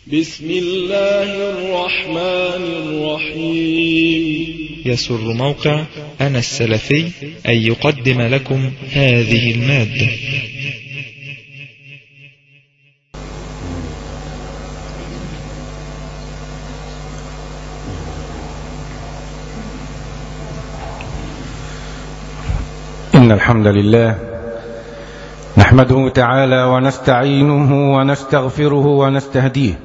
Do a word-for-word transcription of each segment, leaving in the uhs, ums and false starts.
بسم الله الرحمن الرحيم. يسر موقع أنا السلفي أن يقدم لكم هذه المادة. إن الحمد لله نحمده تعالى ونستعينه ونستغفره ونستهديه،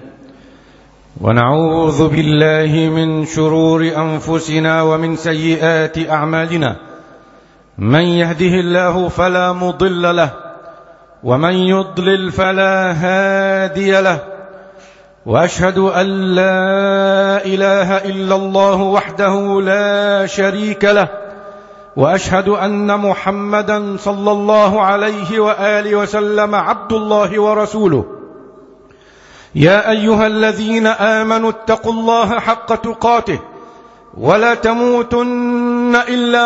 ونعوذ بالله من شرور أنفسنا ومن سيئات أعمالنا. من يهده الله فلا مضل له، ومن يضلل فلا هادي له، وأشهد أن لا إله إلا الله وحده لا شريك له، وأشهد أن محمدا صلى الله عليه وآله وسلم عبد الله ورسوله. يا أيها الذين آمنوا اتقوا الله حق تقاته ولا تموتن إلا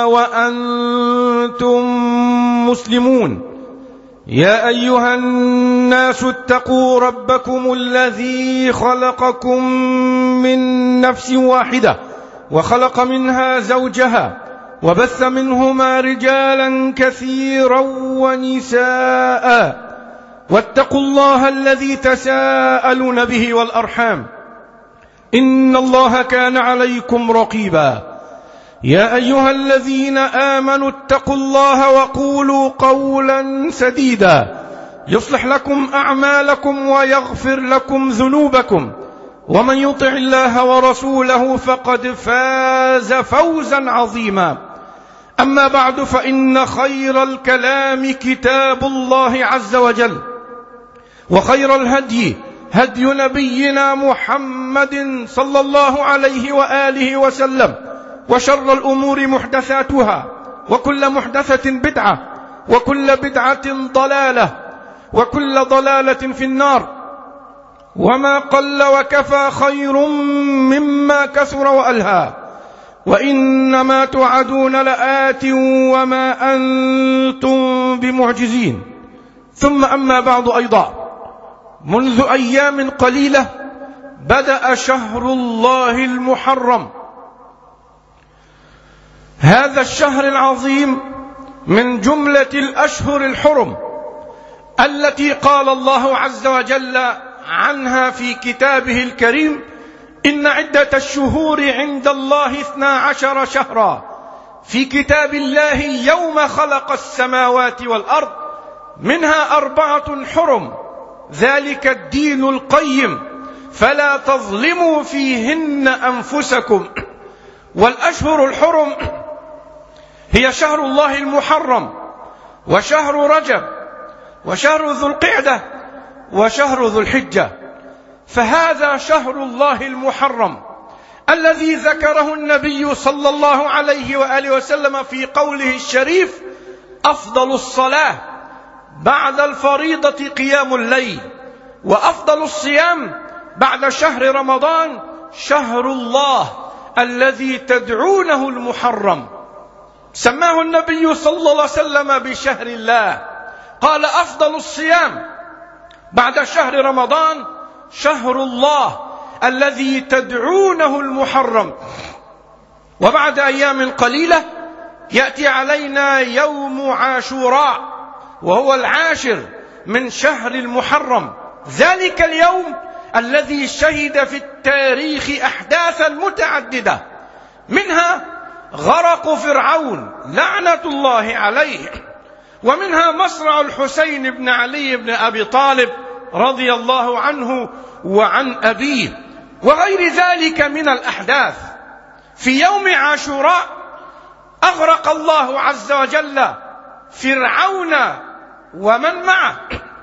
وأنتم مسلمون. يا أيها الناس اتقوا ربكم الذي خلقكم من نفس واحدة وخلق منها زوجها وبث منهما رجالا كثيرا ونساء، واتقوا الله الذي تساءلون به والأرحام، إن الله كان عليكم رقيبا. يا أيها الذين آمنوا اتقوا الله وقولوا قولا سديدا يصلح لكم أعمالكم ويغفر لكم ذنوبكم، ومن يطع الله ورسوله فقد فاز فوزا عظيما. أما بعد، فإن خير الكلام كتاب الله عز وجل، وخير الهدي هدي نبينا محمد صلى الله عليه وآله وسلم، وشر الأمور محدثاتها، وكل محدثة بدعة، وكل بدعة ضلالة، وكل ضلالة في النار. وما قل وكفى خير مما كثر وألهى، وإنما توعدون لآت وما أنتم بمعجزين. ثم أما بعد، أيضا منذ أيام قليلة بدأ شهر الله المحرم، هذا الشهر العظيم من جملة الأشهر الحرم التي قال الله عز وجل عنها في كتابه الكريم: إن عدة الشهور عند الله اثنا عشر شهرا في كتاب الله يوم خلق السماوات والأرض منها أربعة حرم ذلك الدين القيم فلا تظلموا فيهن أنفسكم. والأشهر الحرم هي شهر الله المحرم، وشهر رجب، وشهر ذو القعدة، وشهر ذو الحجة. فهذا شهر الله المحرم الذي ذكره النبي صلى الله عليه وآله وسلم في قوله الشريف: أفضل الصلاة بعد الفريضة قيام الليل، وأفضل الصيام بعد شهر رمضان شهر الله الذي تدعونه المحرم. سماه النبي صلى الله عليه وسلم بشهر الله، قال: أفضل الصيام بعد شهر رمضان شهر الله الذي تدعونه المحرم. وبعد أيام قليلة يأتي علينا يوم عاشوراء، وهو العاشر من شهر المحرم، ذلك اليوم الذي شهد في التاريخ أحداثا متعددة، منها غرق فرعون لعنة الله عليه، ومنها مصرع الحسين بن علي بن أبي طالب رضي الله عنه وعن أبيه، وغير ذلك من الأحداث. في يوم عاشوراء أغرق الله عز وجل فرعون ومن معه،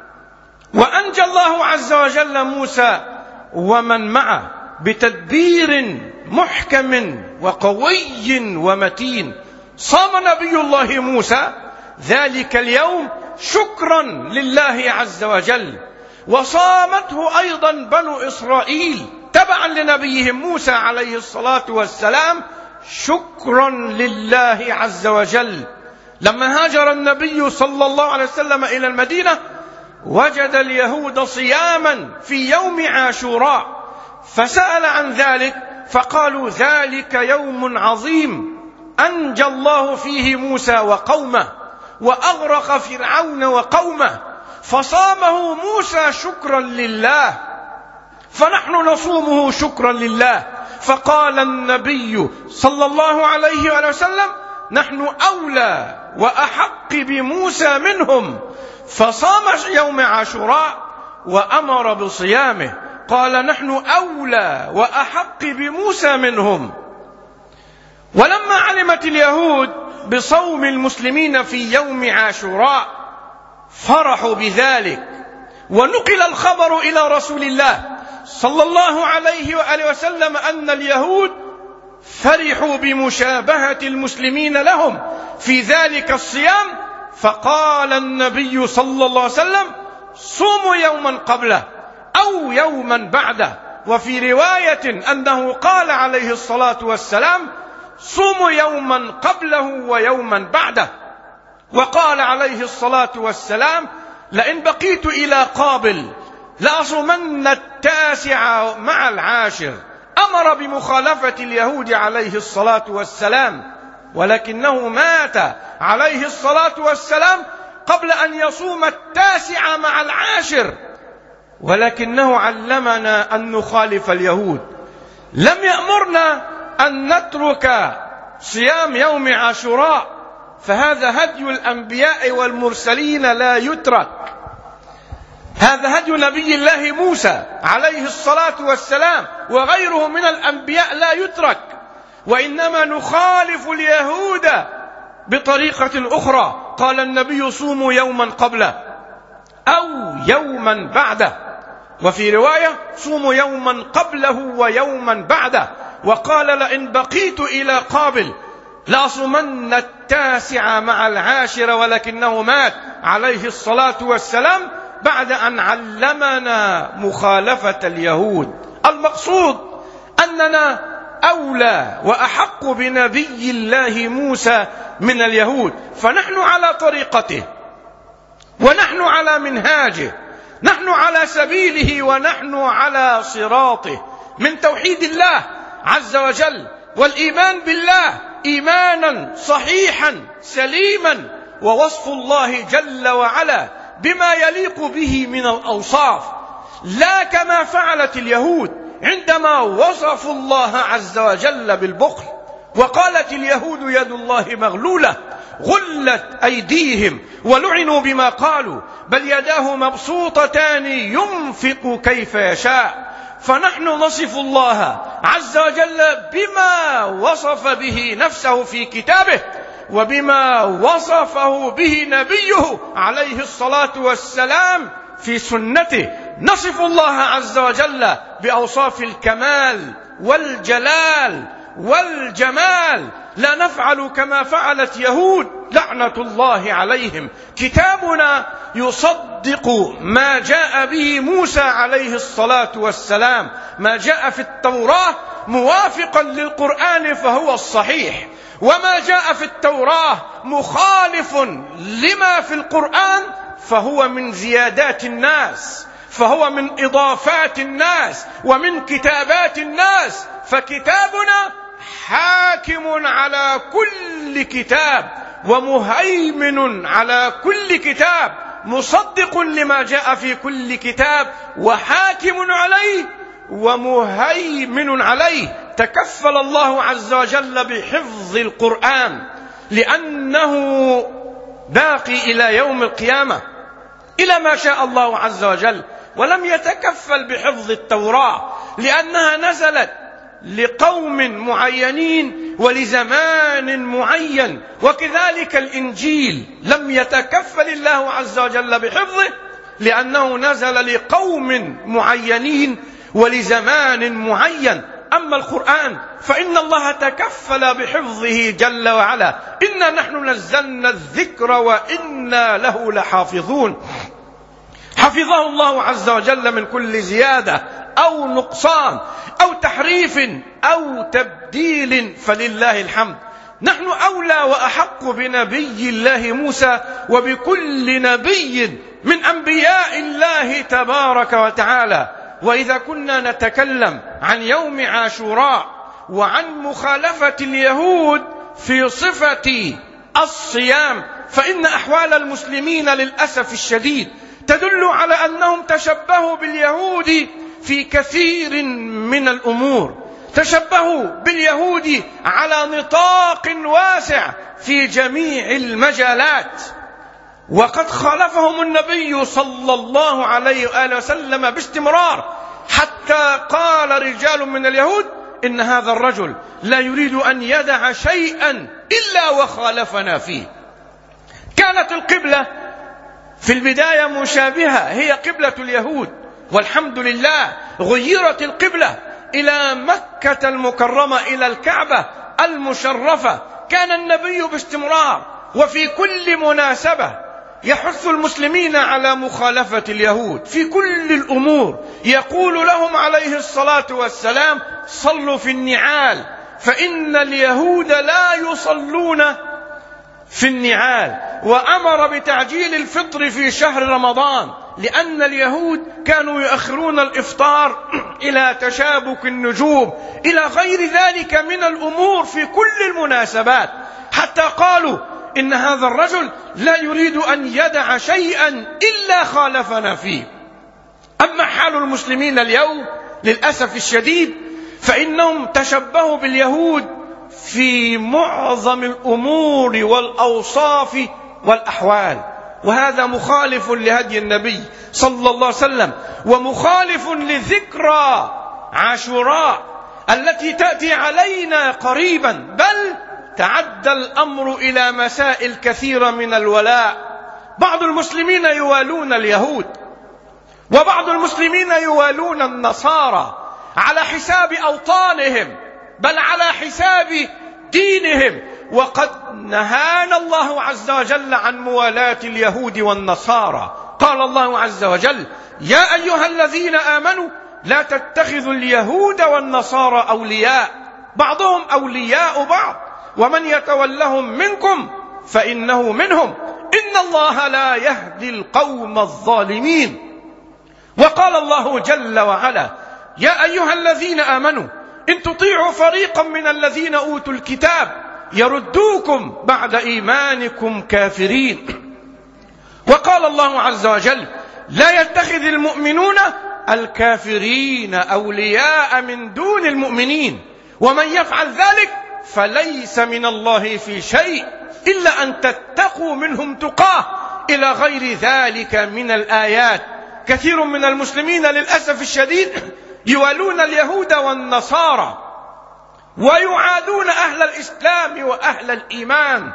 وأنجى الله عز وجل موسى ومن معه بتدبير محكم وقوي ومتين. صام نبي الله موسى ذلك اليوم شكرا لله عز وجل، وصامته أيضا بنو إسرائيل تبعا لنبيهم موسى عليه الصلاة والسلام شكرا لله عز وجل. لما هاجر النبي صلى الله عليه وسلم إلى المدينة وجد اليهود صياما في يوم عاشوراء فسأل عن ذلك فقالوا ذلك يوم عظيم أنجى الله فيه موسى وقومه وأغرق فرعون وقومه فصامه موسى شكرا لله فنحن نصومه شكرا لله. فقال النبي صلى الله عليه وسلم نحن أولى وأحق بموسى منهم، فصام يوم عاشوراء وأمر بصيامه. قال نحن أولى وأحق بموسى منهم. ولما علمت اليهود بصوم المسلمين في يوم عاشوراء فرحوا بذلك، ونقل الخبر إلى رسول الله صلى الله عليه وآله وسلم أن اليهود فرحوا بمشابهة المسلمين لهم في ذلك الصيام، فقال النبي صلى الله عليه وسلم صوموا يوما قبله أو يوما بعده. وفي رواية أنه قال عليه الصلاة والسلام صوموا يوما قبله ويوما بعده. وقال عليه الصلاة والسلام لئن بقيت إلى قابل لأصومن التاسع مع العاشر. أمر بمخالفة اليهود عليه الصلاة والسلام، ولكنه مات عليه الصلاة والسلام قبل أن يصوم التاسع مع العاشر، ولكنه علمنا أن نخالف اليهود. لم يأمرنا أن نترك صيام يوم عاشوراء، فهذا هدي الأنبياء والمرسلين لا يترك. هذا هدي نبي الله موسى عليه الصلاة والسلام وغيره من الأنبياء لا يترك، وإنما نخالف اليهود بطريقة أخرى. قال النبي صوموا يوما قبله أو يوما بعده، وفي رواية صوموا يوما قبله ويوما بعده. وقال لئن بقيت إلى قابل لأصومن التاسع مع العاشر، ولكنه مات عليه الصلاة والسلام بعد أن علمنا مخالفة اليهود. المقصود أننا أولى وأحق بنبي الله موسى من اليهود، فنحن على طريقته ونحن على منهاجه، نحن على سبيله ونحن على صراطه من توحيد الله عز وجل والإيمان بالله إيمانا صحيحا سليما، ووصف الله جل وعلا بما يليق به من الأوصاف، لا كما فعلت اليهود عندما وصفوا الله عز وجل بالبخل. وقالت اليهود يد الله مغلولة غلت أيديهم ولعنوا بما قالوا بل يداه مبسوطتان ينفق كيف يشاء. فنحن نصف الله عز وجل بما وصف به نفسه في كتابه وبما وصفه به نبيه عليه الصلاة والسلام في سنته. نصف الله عز وجل بأوصاف الكمال والجلال والجمال، لا نفعل كما فعلت يهود لعنة الله عليهم. كتابنا يصدق ما جاء به موسى عليه الصلاة والسلام، ما جاء في التوراة موافقا للقرآن فهو الصحيح، وما جاء في التوراة مخالف لما في القرآن فهو من زيادات الناس، فهو من إضافات الناس ومن كتابات الناس. فكتابنا حاكم على كل كتاب ومهيمن على كل كتاب، مصدق لما جاء في كل كتاب وحاكم عليه ومهيمن عليه. تكفل الله عز وجل بحفظ القرآن لأنه باقي إلى يوم القيامة إلى ما شاء الله عز وجل، ولم يتكفل بحفظ التوراة لأنها نزلت لقوم معينين ولزمان معين، وكذلك الإنجيل لم يتكفل الله عز وجل بحفظه لأنه نزل لقوم معينين ولزمان معين. أما القرآن فإن الله تكفل بحفظه جل وعلا، إنا نحن نزلنا الذكر وإنا له لحافظون. حفظه الله عز وجل من كل زيادة أو نقصان أو تحريف أو تبديل، فلله الحمد. نحن أولى وأحق بنبي الله موسى وبكل نبي من أنبياء الله تبارك وتعالى. وإذا كنا نتكلم عن يوم عاشوراء وعن مخالفة اليهود في صفة الصيام، فإن أحوال المسلمين للأسف الشديد تدل على أنهم تشبهوا باليهود في كثير من الأمور، تشبهوا باليهود على نطاق واسع في جميع المجالات. وقد خالفهم النبي صلى الله عليه وآله وسلم باستمرار، حتى قال رجال من اليهود إن هذا الرجل لا يريد أن يدع شيئا إلا وخالفنا فيه. كانت القبلة في البداية مشابهة، هي قبلة اليهود، والحمد لله غيرت القبلة إلى مكة المكرمة، إلى الكعبة المشرفة. كان النبي باستمرار وفي كل مناسبة يحث المسلمين على مخالفة اليهود في كل الأمور، يقول لهم عليه الصلاة والسلام: صلوا في النعال فإن اليهود لا يصلون في النعال. وأمر بتعجيل الفطر في شهر رمضان، لأن اليهود كانوا يؤخرون الإفطار إلى تشابك النجوم، إلى غير ذلك من الأمور في كل المناسبات، حتى قالوا إن هذا الرجل لا يريد أن يدع شيئا إلا خالفنا فيه. أما حال المسلمين اليوم للأسف الشديد فإنهم تشبهوا باليهود في معظم الأمور والأوصاف والأحوال، وهذا مخالف لهدي النبي صلى الله عليه وسلم، ومخالف لذكرى عاشوراء التي تأتي علينا قريبا، بل تعدى الأمر إلى مسائل كثيرة من الولاء. بعض المسلمين يوالون اليهود، وبعض المسلمين يوالون النصارى على حساب أوطانهم، بل على حساب دينهم. وقد نهانا الله عز وجل عن موالاة اليهود والنصارى. قال الله عز وجل: يا أيها الذين آمنوا لا تتخذوا اليهود والنصارى أولياء، بعضهم أولياء بعض، ومن يتولهم منكم فإنه منهم، إن الله لا يهدي القوم الظالمين. وقال الله جل وعلا: يا أيها الذين آمنوا إن تطيعوا فريقا من الذين أوتوا الكتاب يردوكم بعد إيمانكم كافرين. وقال الله عز وجل: لا يتخذ المؤمنون الكافرين أولياء من دون المؤمنين، ومن يفعل ذلك فليس من الله في شيء إلا أن تتقوا منهم تقاه، إلى غير ذلك من الآيات. كثير من المسلمين للأسف الشديد يوالون اليهود والنصارى ويعادون أهل الإسلام وأهل الإيمان،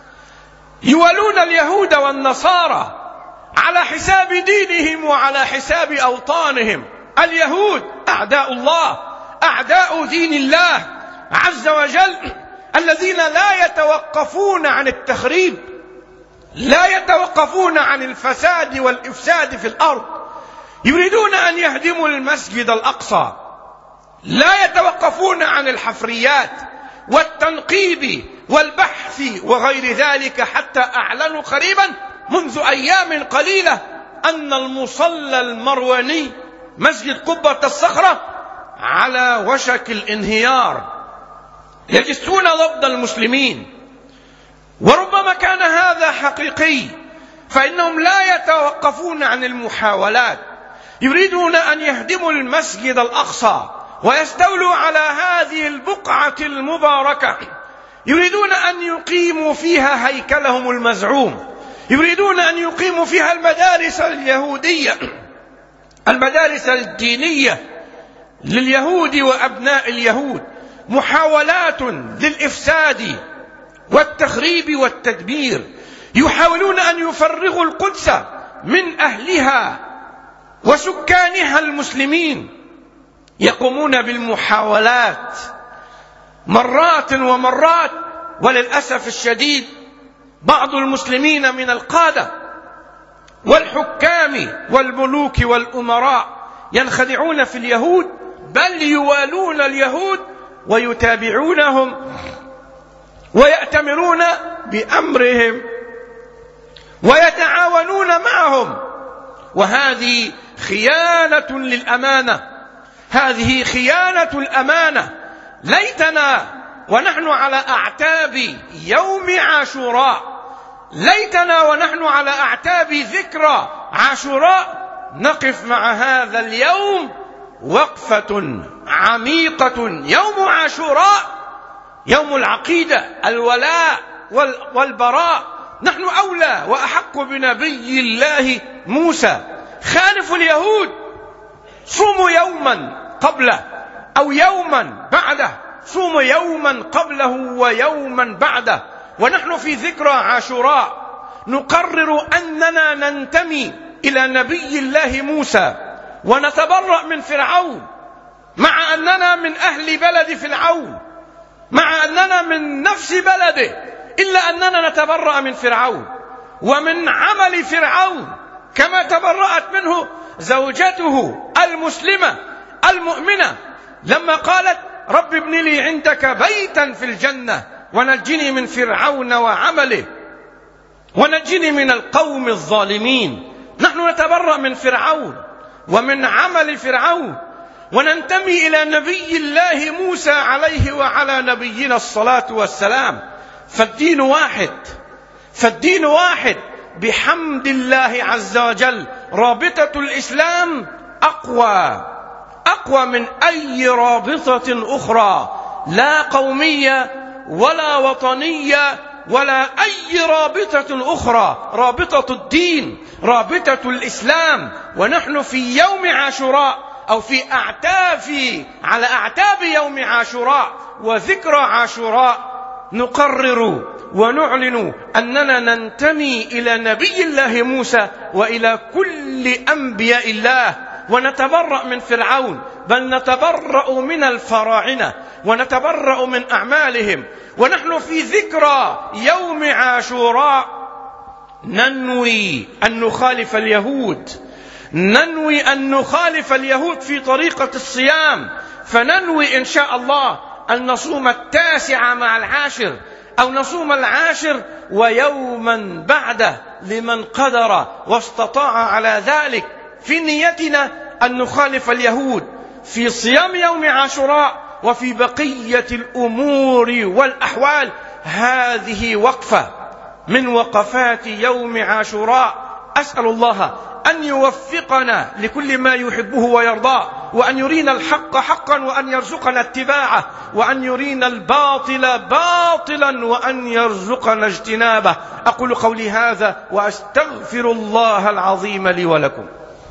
يوالون اليهود والنصارى على حساب دينهم وعلى حساب أوطانهم. اليهود أعداء الله، أعداء دين الله عز وجل، الذين لا يتوقفون عن التخريب، لا يتوقفون عن الفساد والإفساد في الأرض، يريدون أن يهدموا المسجد الأقصى، لا يتوقفون عن الحفريات والتنقيب والبحث وغير ذلك، حتى أعلنوا قريبا منذ أيام قليلة أن المصلى المرواني مسجد قبة الصخرة على وشك الانهيار، يجسون ضد المسلمين. وربما كان هذا حقيقي، فإنهم لا يتوقفون عن المحاولات، يريدون أن يهدموا المسجد الأقصى ويستولوا على هذه البقعة المباركة، يريدون أن يقيموا فيها هيكلهم المزعوم، يريدون أن يقيموا فيها المدارس اليهودية، المدارس الدينية لليهود وأبناء اليهود. محاولات للإفساد والتخريب والتدمير، يحاولون أن يفرغوا القدس من أهلها وسكانها المسلمين، يقومون بالمحاولات مرات ومرات. وللأسف الشديد بعض المسلمين من القادة والحكام والملوك والأمراء ينخدعون في اليهود، بل يوالون اليهود ويتابعونهم ويأتمرون بأمرهم ويتعاونون معهم وهذه خيانة للأمانة، هذه خيانة الأمانة. ليتنا ونحن على أعتاب يوم عاشوراء، ليتنا ونحن على أعتاب ذكرى عاشوراء نقف مع هذا اليوم وقفة عميقة. يوم عاشوراء يوم العقيدة، الولاء والبراء. نحن أولى وأحق بنبي الله موسى. خالفوا اليهود، صوموا يوما قبله أو يوما بعده، صوموا يوما قبله ويوما بعده. ونحن في ذكرى عاشوراء نقرر أننا ننتمي إلى نبي الله موسى ونتبرأ من فرعون، مع أننا من أهل بلد فرعون، مع أننا من نفس بلده، إلا أننا نتبرأ من فرعون ومن عمل فرعون كما تبرأت منه زوجته المسلمة المؤمنة لما قالت رب ابن لي عندك بيتا في الجنة ونجني من فرعون وعمله ونجني من القوم الظالمين. نحن نتبرأ من فرعون ومن عمل فرعون وننتمي إلى نبي الله موسى عليه وعلى نبينا الصلاة والسلام. فالدين واحد، فالدين واحد بحمد الله عز وجل. رابطة الإسلام أقوى أقوى من أي رابطة أخرى، لا قومية ولا وطنية ولا أي رابطة أخرى. رابطة الدين، رابطة الإسلام. ونحن في يوم عاشوراء أو في أعتاب على أعتاب يوم عاشوراء وذكرى عاشوراء نقرر ونعلن أننا ننتمي إلى نبي الله موسى وإلى كل أنبياء الله، ونتبرأ من فرعون، بل نتبرأ من الفراعنة ونتبرأ من أعمالهم. ونحن في ذكرى يوم عاشوراء ننوي أن نخالف اليهود، ننوي أن نخالف اليهود في طريقة الصيام، فننوي إن شاء الله أن نصوم التاسع مع العاشر أو نصوم العاشر ويوما بعده لمن قدر واستطاع على ذلك. في نيتنا أن نخالف اليهود في صيام يوم عاشوراء وفي بقية الأمور والأحوال. هذه وقفة من وقفات يوم عاشوراء. أسأل الله أن يوفقنا لكل ما يحبه ويرضاه، وأن يرينا الحق حقا وأن يرزقنا اتباعه، وأن يرينا الباطل باطلا وأن يرزقنا اجتنابه. أقول قولي هذا وأستغفر الله العظيم لي ولكم.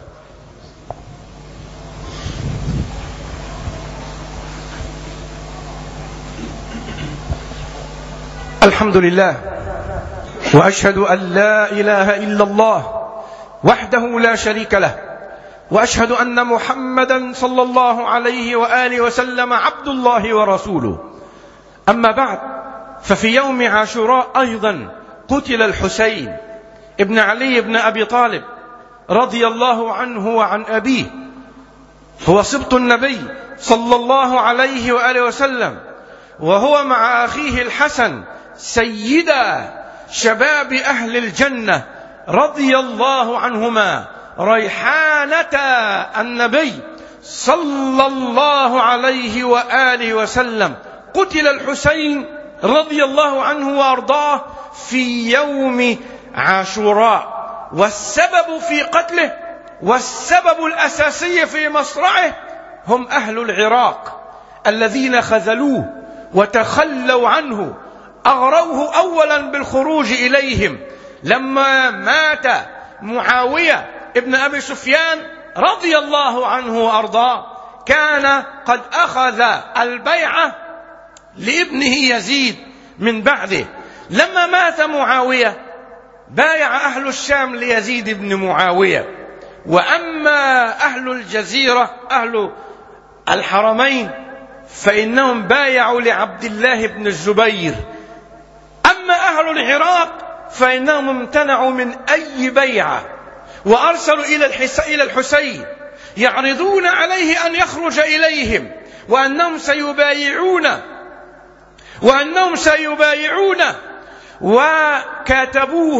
الحمد لله، وأشهد أن لا إله إلا الله وحده لا شريك له، وأشهد أن محمدا صلى الله عليه وآله وسلم عبد الله ورسوله. أما بعد، ففي يوم عاشوراء أيضا قتل الحسين ابن علي بن أبي طالب رضي الله عنه وعن أبيه، هو سبط النبي صلى الله عليه وآله وسلم، وهو مع أخيه الحسن سيدا شباب أهل الجنة رضي الله عنهما، ريحانة النبي صلى الله عليه وآله وسلم. قتل الحسين رضي الله عنه وأرضاه في يوم عاشوراء، والسبب في قتله والسبب الأساسي في مصرعه هم أهل العراق الذين خذلوه وتخلوا عنه، أغروه أولا بالخروج إليهم. لما مات معاوية ابن أبي سفيان رضي الله عنه وأرضاه كان قد أخذ البيعة لابنه يزيد من بعده. لما مات معاوية بايع أهل الشام ليزيد بن معاوية، وأما أهل الجزيرة أهل الحرمين فإنهم بايعوا لعبد الله بن الزبير. أما أهل العراق فإنهم امتنعوا من أي بيعة، وأرسلوا إلى الحسين يعرضون عليه أن يخرج إليهم وأنهم سيبايعون وأنهم سيبايعون وكاتبوه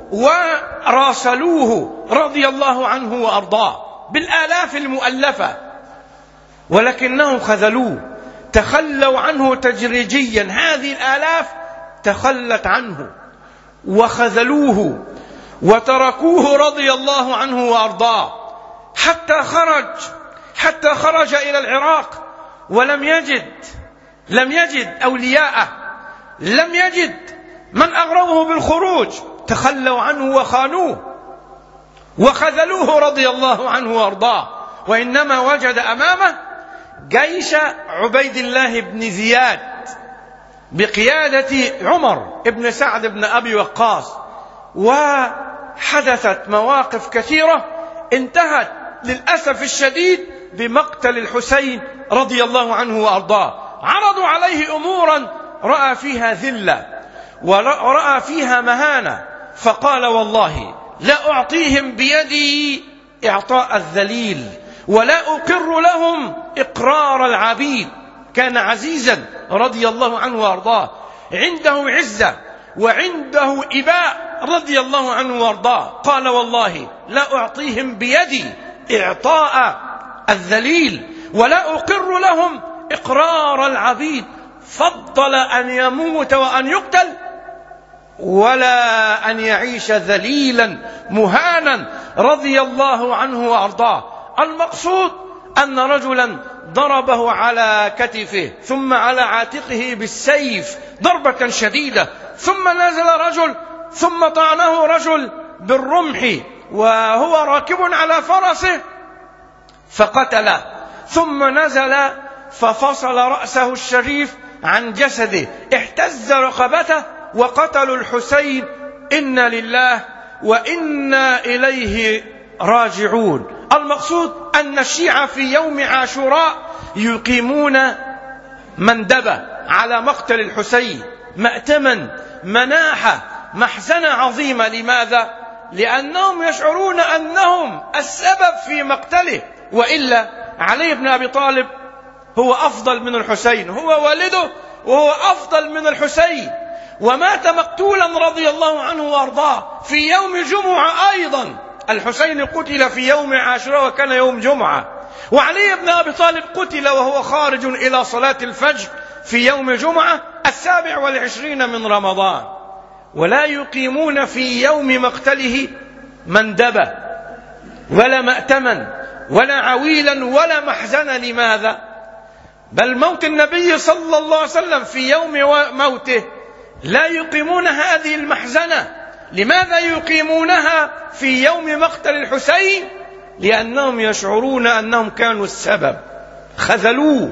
وراسلوه رضي الله عنه وأرضاه بالآلاف المؤلفة، ولكنهم خذلوه، تخلوا عنه تدريجيا. هذه الآلاف تخلت عنه وخذلوه وتركوه رضي الله عنه وأرضاه، حتى خرج حتى خرج إلى العراق ولم يجد لم يجد أولياءه، لم يجد من أغروه بالخروج، تخلوا عنه وخانوه وخذلوه رضي الله عنه وأرضاه، وإنما وجد أمامه جيش عبيد الله بن زياد بقيادة عمر بن سعد بن أبي وقاص. وحدثت مواقف كثيرة انتهت للأسف الشديد بمقتل الحسين رضي الله عنه وأرضاه. عرضوا عليه أمورا رأى فيها ذلة ورأى فيها مهانة، فقال والله لا أعطيهم بيدي إعطاء الذليل ولا أقر لهم إقرار العبيد. كان عزيزا رضي الله عنه وأرضاه، عنده عزة وعنده إباء رضي الله عنه وأرضاه. قال والله لا أعطيهم بيدي إعطاء الذليل ولا أقر لهم إقرار العبيد. فضل أن يموت وأن يقتل ولا أن يعيش ذليلا مهانا رضي الله عنه وأرضاه. المقصود أن رجلا ضربه على كتفه ثم على عاتقه بالسيف ضربة شديدة، ثم نزل رجل ثم طعنه رجل بالرمح وهو راكب على فرسه فقتله، ثم نزل ففصل رأسه الشريف عن جسده، اهتز رقبته وقتلوا الحسين. إنا لله وإنا إليه راجعون. المقصود أن الشيعة في يوم عاشوراء يقيمون مندبة على مقتل الحسين، مأتما، مناحة، محزنة عظيمة. لماذا؟ لأنهم يشعرون أنهم السبب في مقتله، وإلا علي بن أبي طالب هو أفضل من الحسين، هو والده وهو أفضل من الحسين، ومات مقتولا رضي الله عنه وأرضاه في يوم جمعة أيضا. الحسين قتل في يوم عاشوراء وكان يوم جمعة، وعلي بن أبي طالب قتل وهو خارج إلى صلاة الفجر في يوم جمعة السابع والعشرين من رمضان. ولا يقيمون في يوم مقتله مندبة ولا مأتما ولا عويلا ولا محزنا. لماذا؟ بل موت النبي صلى الله عليه وسلم في يوم موته لا يقيمون هذه المحزنة. لماذا يقيمونها في يوم مقتل الحسين؟ لأنهم يشعرون أنهم كانوا السبب، خذلوه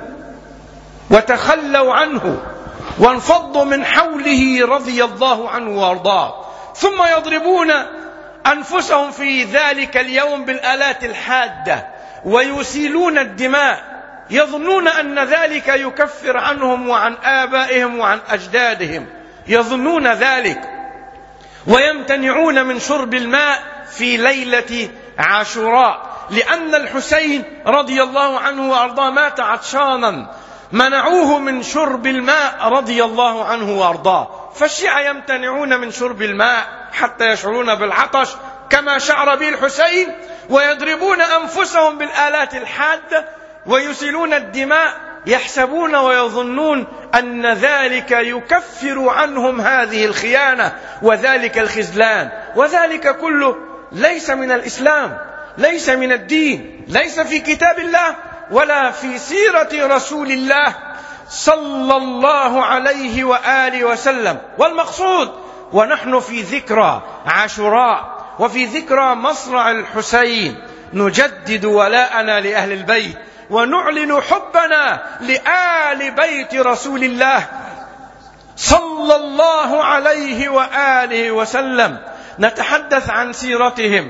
وتخلوا عنه وانفضوا من حوله رضي الله عنه وارضاه، ثم يضربون أنفسهم في ذلك اليوم بالآلات الحادة ويسيلون الدماء، يظنون أن ذلك يكفر عنهم وعن آبائهم وعن أجدادهم، يظنون ذلك، ويمتنعون من شرب الماء في ليلة عاشوراء، لأن الحسين رضي الله عنه وأرضاه مات عطشانا، منعوه من شرب الماء رضي الله عنه وأرضاه. فالشيعة يمتنعون من شرب الماء حتى يشعرون بالعطش كما شعر به الحسين، ويضربون أنفسهم بالآلات الحادة ويسيلون الدماء، يحسبون ويظنون أن ذلك يكفر عنهم هذه الخيانة وذلك الخذلان، وذلك كله ليس من الإسلام، ليس من الدين، ليس في كتاب الله ولا في سيرة رسول الله صلى الله عليه وآله وسلم. والمقصود ونحن في ذكرى عاشوراء وفي ذكرى مصرع الحسين نجدد ولاءنا لأهل البيت ونعلن حبنا لآل بيت رسول الله صلى الله عليه وآله وسلم. نتحدث عن سيرتهم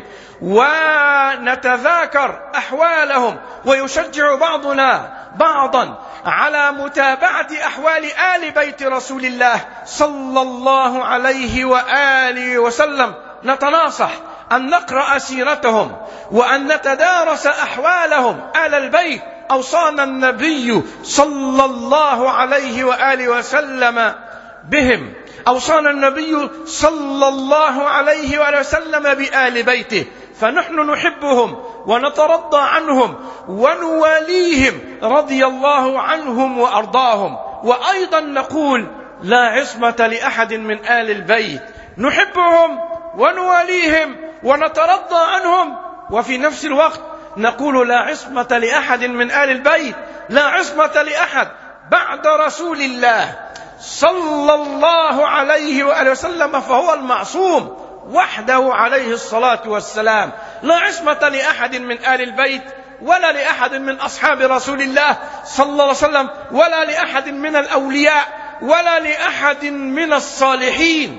ونتذاكر أحوالهم، ويشجع بعضنا بعضا على متابعة أحوال آل بيت رسول الله صلى الله عليه وآله وسلم. نتناصح أن نقرأ سيرتهم وأن نتدارس أحوالهم. آل البيت أوصانا النبي صلى الله عليه وآله وسلم بهم أوصانا النبي صلى الله عليه وآله وسلم بآل بيته، فنحن نحبهم ونترضى عنهم ونواليهم رضي الله عنهم وأرضاهم. وأيضا نقول لا عصمة لأحد من آل البيت، نحبهم ونواليهم ونترضى عنهم، وفي نفس الوقت نقول لا عصمة لأحد من آل البيت، لا عصمة لأحد بعد رسول الله صلى الله عليه وآله وسلم، فهو المعصوم وحده عليه الصلاة والسلام. لا عصمة لأحد من آل البيت ولا لأحد من أصحاب رسول الله صلى الله عليه وسلم ولا لأحد من الأولياء ولا لأحد من الصالحين.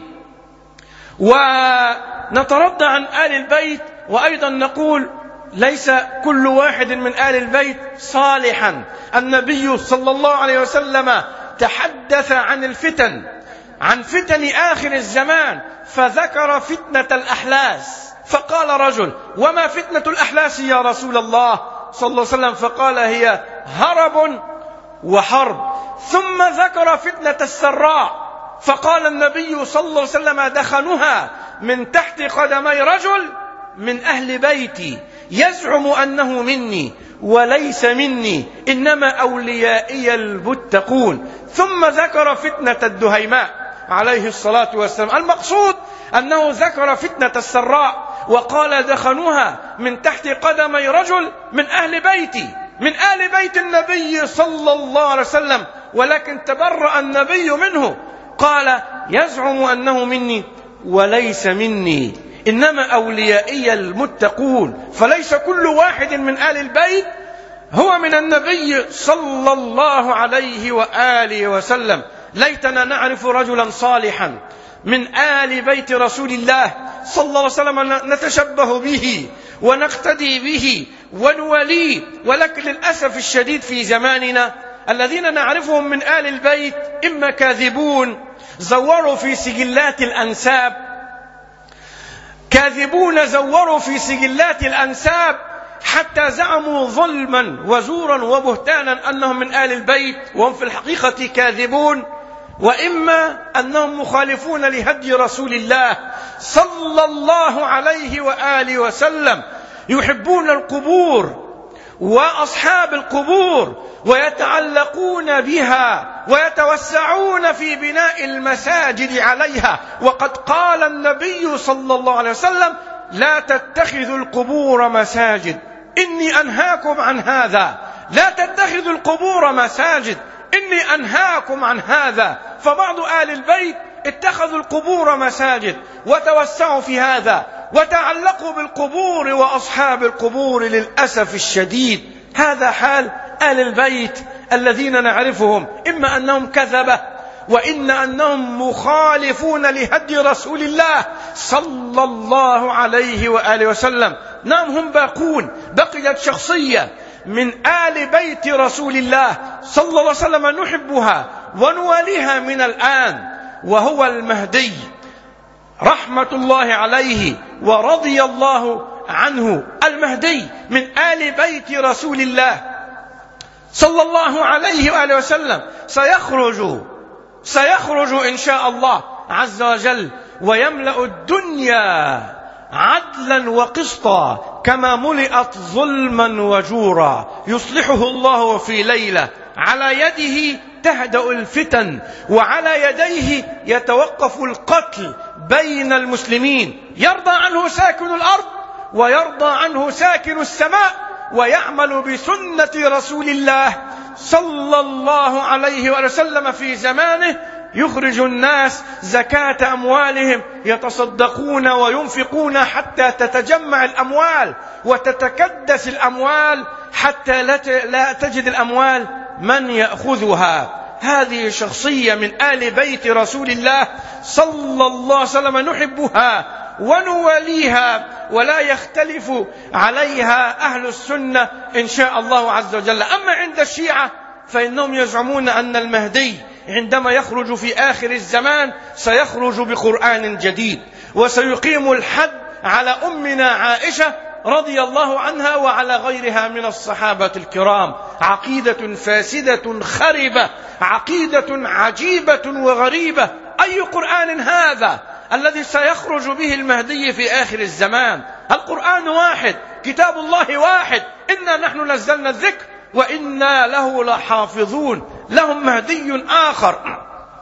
ونترضى عن آل البيت، وأيضا نقول ليس كل واحد من آل البيت صالحا. النبي صلى الله عليه وسلم تحدث عن الفتن، عن فتن آخر الزمان، فذكر فتنة الأحلاس، فقال رجل: وما فتنة الأحلاس يا رسول الله صلى الله عليه وسلم؟ فقال: هي هرب وحرب. ثم ذكر فتنة السراء، فقال النبي صلى الله عليه وسلم: دخنها من تحت قدمي رجل من أهل بيتي يزعم أنه مني وليس مني، إنما أوليائي المتقون. ثم ذكر فتنة الدهيماء عليه الصلاة والسلام. المقصود أنه ذكر فتنة السراء وقال: دخنوها من تحت قدمي رجل من أهل بيتي، من آل بيت النبي صلى الله عليه وسلم، ولكن تبرأ النبي منه، قال: يزعم أنه مني وليس مني، إنما أوليائي المتقون. فليس كل واحد من آل البيت هو من النبي صلى الله عليه وآله وسلم. ليتنا نعرف رجلا صالحا من آل بيت رسول الله صلى الله عليه وسلم نتشبه به ونقتدي به ونوليه. ولكن للأسف الشديد في زماننا الذين نعرفهم من آل البيت إما كاذبون زوروا في سجلات الأنساب، كاذبون زوروا في سجلات الأنساب حتى زعموا ظلما وزورا وبهتانا أنهم من آل البيت وهم في الحقيقة كاذبون، وإما أنهم مخالفون لهدي رسول الله صلى الله عليه وآله وسلم، يحبون القبور وأصحاب القبور ويتعلقون بها ويتوسعون في بناء المساجد عليها. وقد قال النبي صلى الله عليه وسلم: لا تتخذوا القبور مساجد، إني أنهاكم عن هذا. لا تتخذوا القبور مساجد، إني أنهاكم عن هذا. فبعض آل البيت اتخذوا القبور مساجد وتوسعوا في هذا وتعلقوا بالقبور وأصحاب القبور للأسف الشديد. هذا حال آل البيت الذين نعرفهم، إما أنهم كذبة وإن أنهم مخالفون لهدي رسول الله صلى الله عليه وآله وسلم. نعم هم باقون، بقيت شخصية من آل بيت رسول الله صلى الله عليه وسلم نحبها ونواليها من الآن، وهو المهدي رحمة الله عليه ورضي الله عنه. المهدي من آل بيت رسول الله صلى الله عليه وآله وسلم سيخرج سيخرج إن شاء الله عز وجل ويملأ الدنيا عدلا وقسطا كما ملئت ظلما وجورا، يصلحه الله في ليلة، على يده تهدأ الفتن وعلى يديه يتوقف القتل بين المسلمين. يرضى عنه ساكن الأرض ويرضى عنه ساكن السماء، ويعمل بسنة رسول الله صلى الله عليه وسلم في زمانه، يخرج الناس زكاة أموالهم يتصدقون وينفقون حتى تتجمع الأموال وتتكدس الأموال حتى لا تجد الأموال من يأخذها. هذه شخصية من آل بيت رسول الله صلى الله عليه وسلم نحبها ونواليها، ولا يختلف عليها أهل السنة إن شاء الله عز وجل. أما عند الشيعة فإنهم يزعمون أن المهدي عندما يخرج في آخر الزمان سيخرج بقرآن جديد وسيقيم الحد على أمنا عائشة رضي الله عنها وعلى غيرها من الصحابة الكرام. عقيدة فاسدة خربة، عقيدة عجيبة وغريبة، أي قرآن هذا الذي سيخرج به المهدي في آخر الزمان؟ القرآن واحد، كتاب الله واحد، إنا نحن نزلنا الذكر وإنا له لحافظون. لهم مهدي آخر.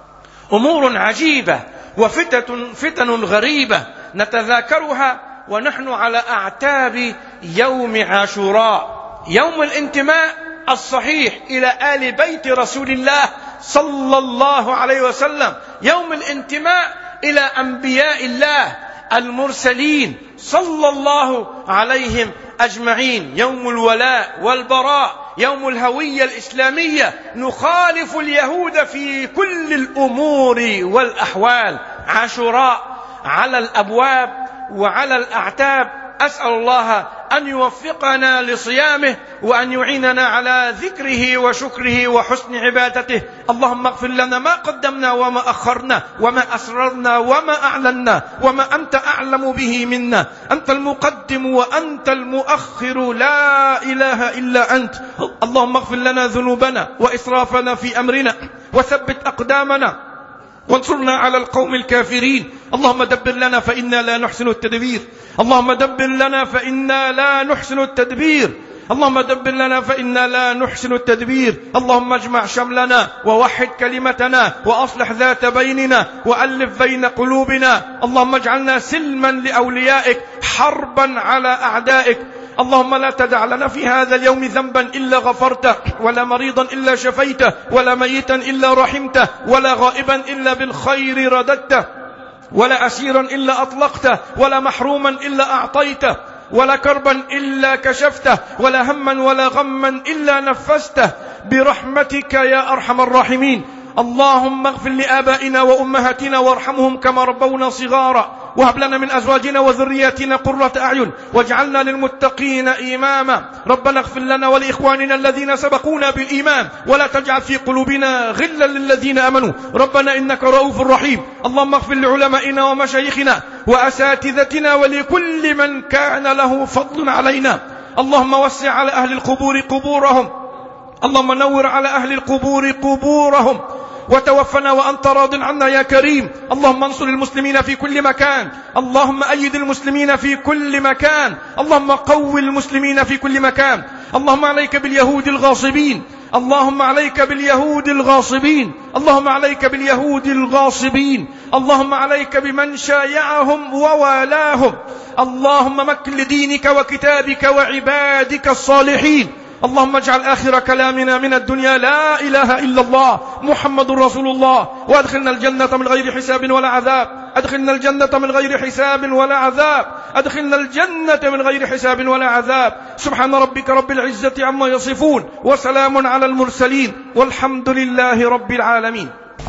أمور عجيبة وفتن فتن غريبة نتذاكرها ونحن على أعتاب يوم عاشوراء، يوم الانتماء الصحيح إلى آل بيت رسول الله صلى الله عليه وسلم، يوم الانتماء إلى أنبياء الله المرسلين صلى الله عليهم أجمعين، يوم الولاء والبراء، يوم الهوية الإسلامية. نخالف اليهود في كل الأمور والأحوال. عاشوراء على الأبواب وعلى الأعتاب. أسأل الله أن يوفقنا لصيامه وأن يعيننا على ذكره وشكره وحسن عبادته. اللهم اغفر لنا ما قدمنا وما أخرنا وما أسررنا وما أعلنا وما أنت أعلم به منا. أنت المقدم وأنت المؤخر، لا إله إلا أنت. اللهم اغفر لنا ذنوبنا وإسرافنا في أمرنا وثبت أقدامنا وانصرنا على القوم الكافرين. اللهم دبر لنا فإنا لا نحسن التدبير. اللهم دبر لنا فإنا لا نحسن التدبير. اللهم دبر لنا فإنا لا نحسن التدبير. اللهم اجمع شملنا ووحد كلمتنا وأصلح ذات بيننا وألف بين قلوبنا. اللهم اجعلنا سلما لأوليائك حربا على أعدائك. اللهم لا تدع لنا في هذا اليوم ذنبا إلا غفرته، ولا مريضا إلا شفيته، ولا ميتا إلا رحمته، ولا غائبا إلا بالخير رددته، ولا أسيرا إلا أطلقته، ولا محروما إلا أعطيته، ولا كربا إلا كشفته، ولا هما ولا غما إلا نفسته، برحمتك يا أرحم الراحمين. اللهم اغفر لآبائنا وأمهاتنا وارحمهم كما ربونا صغارا، وهب لنا من أزواجنا وذرياتنا قرة أعين واجعلنا للمتقين إماما. ربنا اغفر لنا ولإخواننا الذين سبقونا بالإيمان ولا تجعل في قلوبنا غلا للذين آمنوا ربنا إنك رؤوف رحيم. اللهم اغفر لعلمائنا ومشايخنا وأساتذتنا ولكل من كان له فضل علينا. اللهم وسع على أهل القبور قبورهم. اللهم نور على أهل القبور قبورهم وتوفنا وأنت راض عنا يا كريم. اللهم انصر المسلمين في كل مكان. اللهم أيد المسلمين في كل مكان. اللهم قو المسلمين في كل مكان. اللهم عليك باليهود الغاصبين. اللهم عليك باليهود الغاصبين. اللهم عليك باليهود الغاصبين. اللهم عليك بمن شايعهم ووالاهم. اللهم مكن لدينك وكتابك وعبادك الصالحين. اللهم اجعل آخر كلامنا من الدنيا لا إله إلا الله محمد رسول الله، وادخلنا الجنة من غير حساب ولا عذاب. أدخلنا الجنة من غير حساب ولا عذاب. أدخلنا الجنة من غير حساب ولا عذاب. سبحان ربك رب العزة عما يصفون وسلام على المرسلين والحمد لله رب العالمين.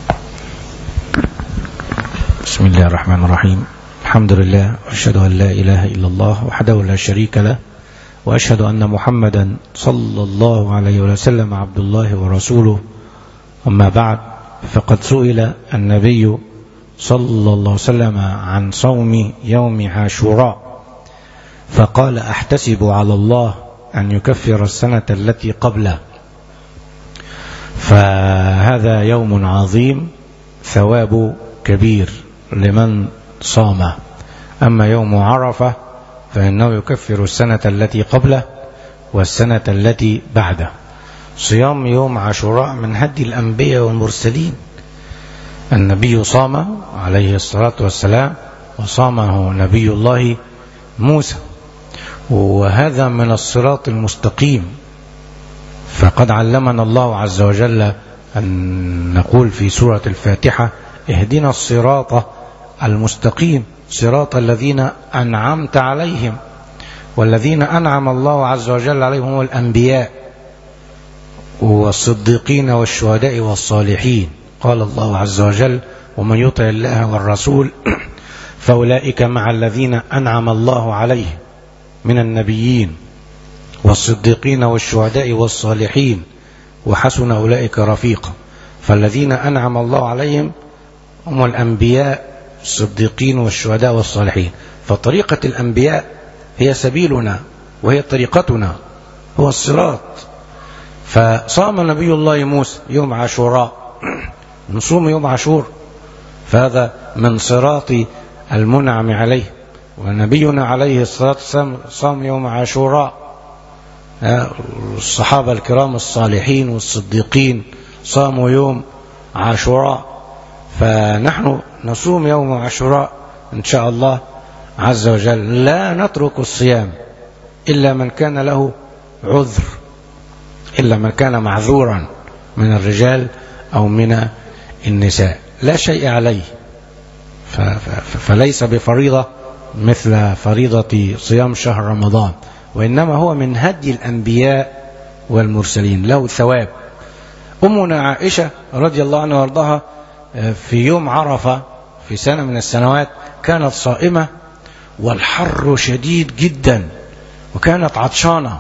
بسم الله الرحمن الرحيم. الحمد لله وأشهد أن لا إله إلا الله وحده لا شريك له، وأشهد أن محمدا صلى الله عليه وسلم عبد الله ورسوله. أما بعد، فقد سئل النبي صلى الله عليه وسلم عن صوم يوم عاشوراء فقال: أحتسب على الله أن يكفر السنة التي قبله. فهذا يوم عظيم ثواب كبير لمن صامه. أما يوم عرفة فإنه يكفر السنة التي قبله والسنة التي بعده. صيام يوم عاشوراء من هدي الأنبياء والمرسلين. النبي صام عليه الصلاة والسلام، وصامه نبي الله موسى، وهذا من الصراط المستقيم. فقد علمنا الله عز وجل أن نقول في سورة الفاتحة: اهدنا الصراط المستقيم صراط الذين أنعمت عليهم. والذين أنعم الله عز وجل عليهم هم الأنبياء والصديقين والشهداء والصالحين. قال الله عز وجل: ومن يطع الله والرسول فأولئك مع الذين أنعم الله عليهم من النبيين والصديقين والشهداء والصالحين وحسن أولئك رفيقا. فالذين أنعم الله عليهم هم الأنبياء الصديقين والشهداء والصالحين. فطريقة الأنبياء هي سبيلنا وهي طريقتنا، هو الصراط. فصام نبي الله موسى يوم عاشوراء. نصوم يوم عاشور فهذا من صراط المنعم عليه. ونبينا عليه الصلاة والسلام صام يوم عاشوراء، الصحابة الكرام الصالحين والصديقين صاموا يوم عاشوراء، فنحن نصوم يوم عاشوراء إن شاء الله عز وجل. لا نترك الصيام إلا من كان له عذر، إلا من كان معذورا من الرجال أو من النساء، لا شيء عليه، فليس بفريضة مثل فريضة صيام شهر رمضان، وإنما هو من هدي الأنبياء والمرسلين، له ثواب. أمنا عائشة رضي الله عنها وارضاها في يوم عرفة في سنة من السنوات كانت صائمة والحر شديد جدا، وكانت عطشانة،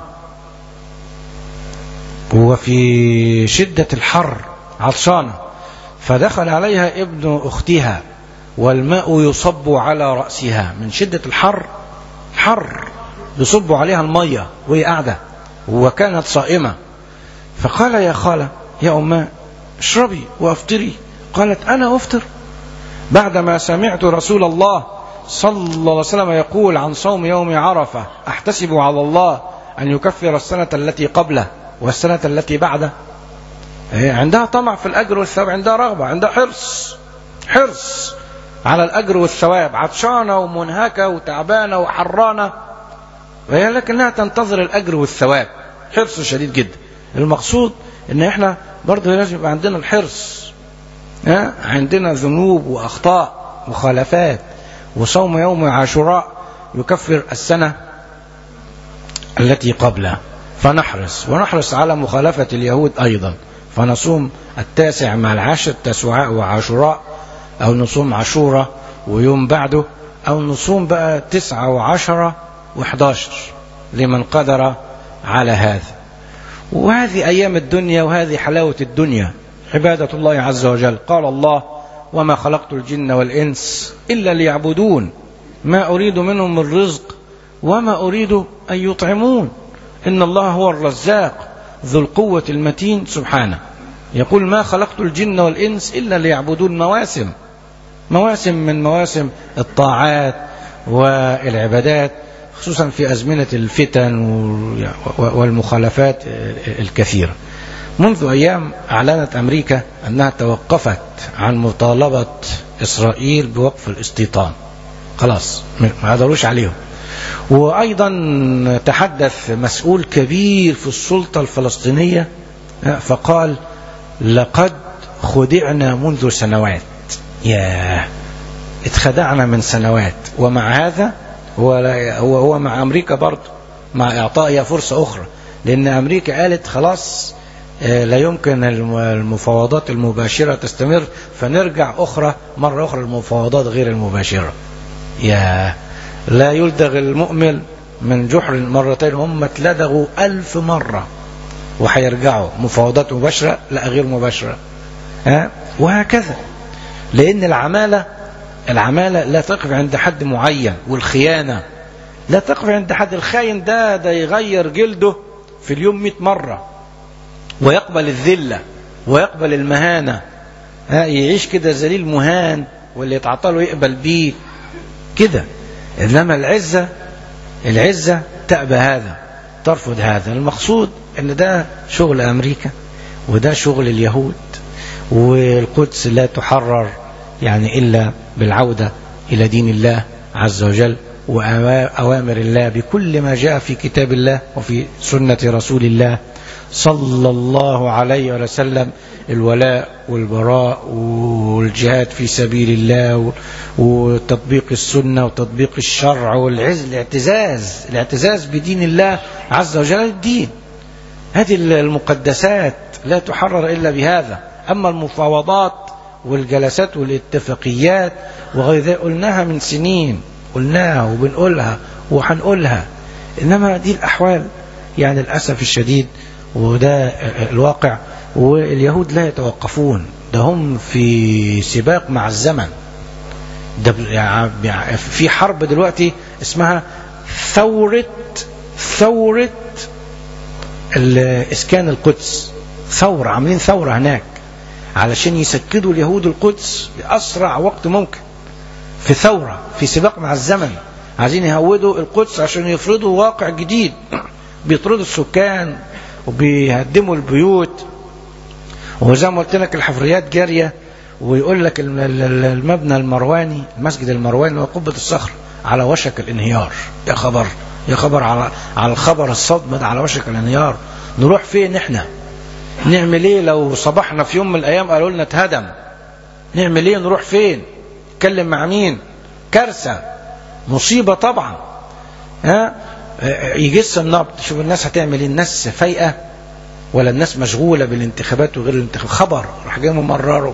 وفي شدة الحر عطشانة، فدخل عليها ابن أختها والماء يصب على رأسها من شدة الحر، حر يصب عليها المية وهي قاعدة، وكانت صائمة. فقال يا خالة يا أماه اشربي وافطري. قالت أنا أفطر بعدما سمعت رسول الله صلى الله عليه وسلم يقول عن صوم يوم عرفة أحتسب على الله أن يكفر السنة التي قبله والسنة التي بعده. عندها طمع في الأجر والثواب، عندها رغبة، عندها حرص حرص على الأجر والثواب، عطشانة ومنهكة وتعبانة وحرانة، وهي لكنها تنتظر الأجر والثواب، حرص شديد جدا. المقصود ان احنا برضه لازم يبقى عندنا الحرص، ها؟ عندنا ذنوب وأخطاء مخالفات، وصوم يوم عاشوراء يكفر السنة التي قبلها، فنحرص ونحرص على مخالفة اليهود أيضا، فنصوم التاسع مع العاشر، تسوعاء وعاشوراء، أو نصوم عاشوراء ويوم بعده، أو نصوم بقى تسعة وعشرة وحداشر لمن قدر على هذا. وهذه أيام الدنيا، وهذه حلاوة الدنيا، عبادة الله عز وجل. قال الله وما خلقت الجن والإنس إلا ليعبدون ما أريد منهم من رزق وما أريد أن يطعمون إن الله هو الرزاق ذو القوة المتين. سبحانه يقول ما خلقت الجن والإنس إلا ليعبدون، مواسم مواسم من مواسم الطاعات والعبادات، خصوصا في أزمنة الفتن والمخالفات الكثيرة. منذ أيام أعلنت أمريكا أنها توقفت عن مطالبة إسرائيل بوقف الاستيطان، خلاص ما قدروش عليهم. وأيضا تحدث مسؤول كبير في السلطة الفلسطينية فقال لقد خدعنا منذ سنوات. ياه، اتخدعنا من سنوات. ومع هذا هو هو هو مع أمريكا برضه، مع إعطائها فرصة أخرى، لأن أمريكا قالت خلاص لا يمكن المفاوضات المباشرة تستمر، فنرجع أخرى مرة أخرى المفاوضات غير المباشرة. يا لا يلدغ المؤمن من جحر مرتين، هم اتلدغوا ألف مرة وحيرجعوا مفاوضات مباشرة لا غير مباشرة، ها؟ وهكذا. لأن العمالة العمالة لا تقف عند حد معين، والخيانة لا تقف عند حد. الخاين ده ده يغير جلده في اليوم مئة مرة، ويقبل الذلة ويقبل المهانة، ها؟ يعيش كده ذليل مهان، واللي يتعطله يقبل بيه كده. إنما العزة العزة تأبى هذا، ترفض هذا. المقصود ان ده شغل أمريكا وده شغل اليهود، والقدس لا تحرر يعني إلا بالعودة إلى دين الله عز وجل وأوامر الله بكل ما جاء في كتاب الله وفي سنة رسول الله صلى الله عليه وسلم، الولاء والبراء والجهاد في سبيل الله وتطبيق السنة وتطبيق الشرع والعز، الاعتزاز الاعتزاز بدين الله عز وجل. الدين هذه المقدسات لا تحرر إلا بهذا. أما المفاوضات والجلسات والاتفاقيات وغير ذلك قلناها من سنين، قلناها وبنقولها وحنقولها، إنما دي الأحوال يعني للأسف الشديد، وده الواقع. واليهود لا يتوقفون، ده هم في سباق مع الزمن. ده يعني في حرب دلوقتي اسمها ثورة ثورة الإسكان القدس، ثورة، عاملين ثورة هناك علشان يسكدوا اليهود القدس بأسرع وقت ممكن، في ثورة، في سباق مع الزمن، عايزين يهودوا القدس عشان يفرضوا واقع جديد. بيطردوا السكان وبيهدموا البيوت، وزي ما قلت لك الحفريات جارية. ويقول لك المبنى المرواني، المسجد المرواني وقبة الصخر على وشك الانهيار. يا خبر، يا خبر على على الخبر الصدمة ده، على وشك الانهيار. نروح فين احنا؟ نعمل ايه لو صبحنا في يوم من الايام قالوا لنا اتهدم؟ نعمل ايه؟ نروح فين؟ نتكلم مع مين؟ كارثة، مصيبة طبعا. ها يجس النبض. شوف الناس هتعمل ايه؟ الناس فايقة ولا الناس مشغولة بالانتخابات وغير الانتخابات؟ خبر راح جاي ممرره،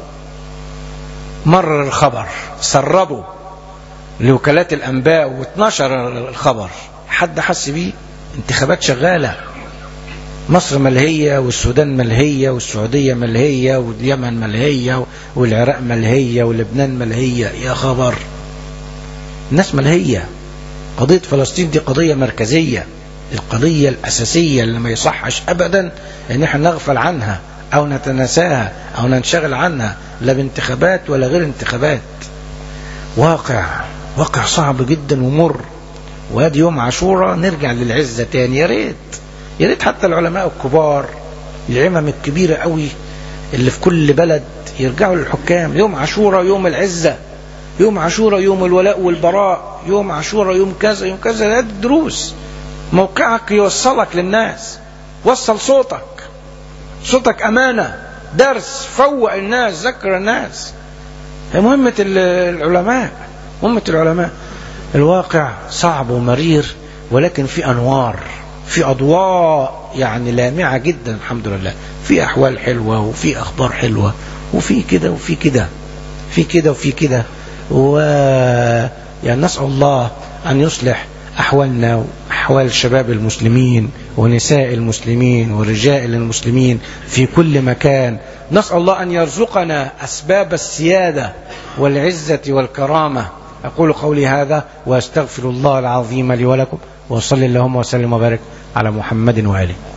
مرر الخبر، سربوا لوكالات الانباء واتنشر الخبر. حد حس بيه؟ انتخابات شغالة، مصر ملهية والسودان ملهية والسعودية ملهية واليمن ملهية والعراق ملهية ولبنان ملهية. يا خبر، الناس ملهية. قضية فلسطين دي قضية مركزية، القضية الأساسية اللي ما يصحش أبدا ان احنا نغفل عنها او نتناساها او ننشغل عنها، لا بانتخابات ولا غير انتخابات. واقع واقع صعب جدا ومر. وهذا يوم عاشوراء نرجع للعزة تاني. يا ريت يا ريت حتى العلماء الكبار، العمم الكبيرة قوي اللي في كل بلد، يرجعوا للحكام. يوم عاشوراء يوم العزة، يوم عاشوراء يوم الولاء والبراء، يوم عاشوراء يوم كذا يوم كذا. هذه الدروس، موقعك يوصلك للناس. وصل صوتك، صوتك أمانة، درس، فوق الناس، ذكر الناس. مهمة العلماء، مهمة العلماء. الواقع صعب ومرير، ولكن في أنوار، في أضواء يعني لامعة جدا الحمد لله. في أحوال حلوة وفي أخبار حلوة، وفي كده وفي كده، في كده وفي كده. و يعني نسأل الله أن يصلح أحوالنا وأحوال شباب المسلمين ونساء المسلمين ورجال المسلمين في كل مكان. نسأل الله أن يرزقنا أسباب السيادة والعزة والكرامة. أقول قولي هذا وأستغفر الله العظيم لي ولكم، وصلي اللهم وسلم وبارك على محمد وآله.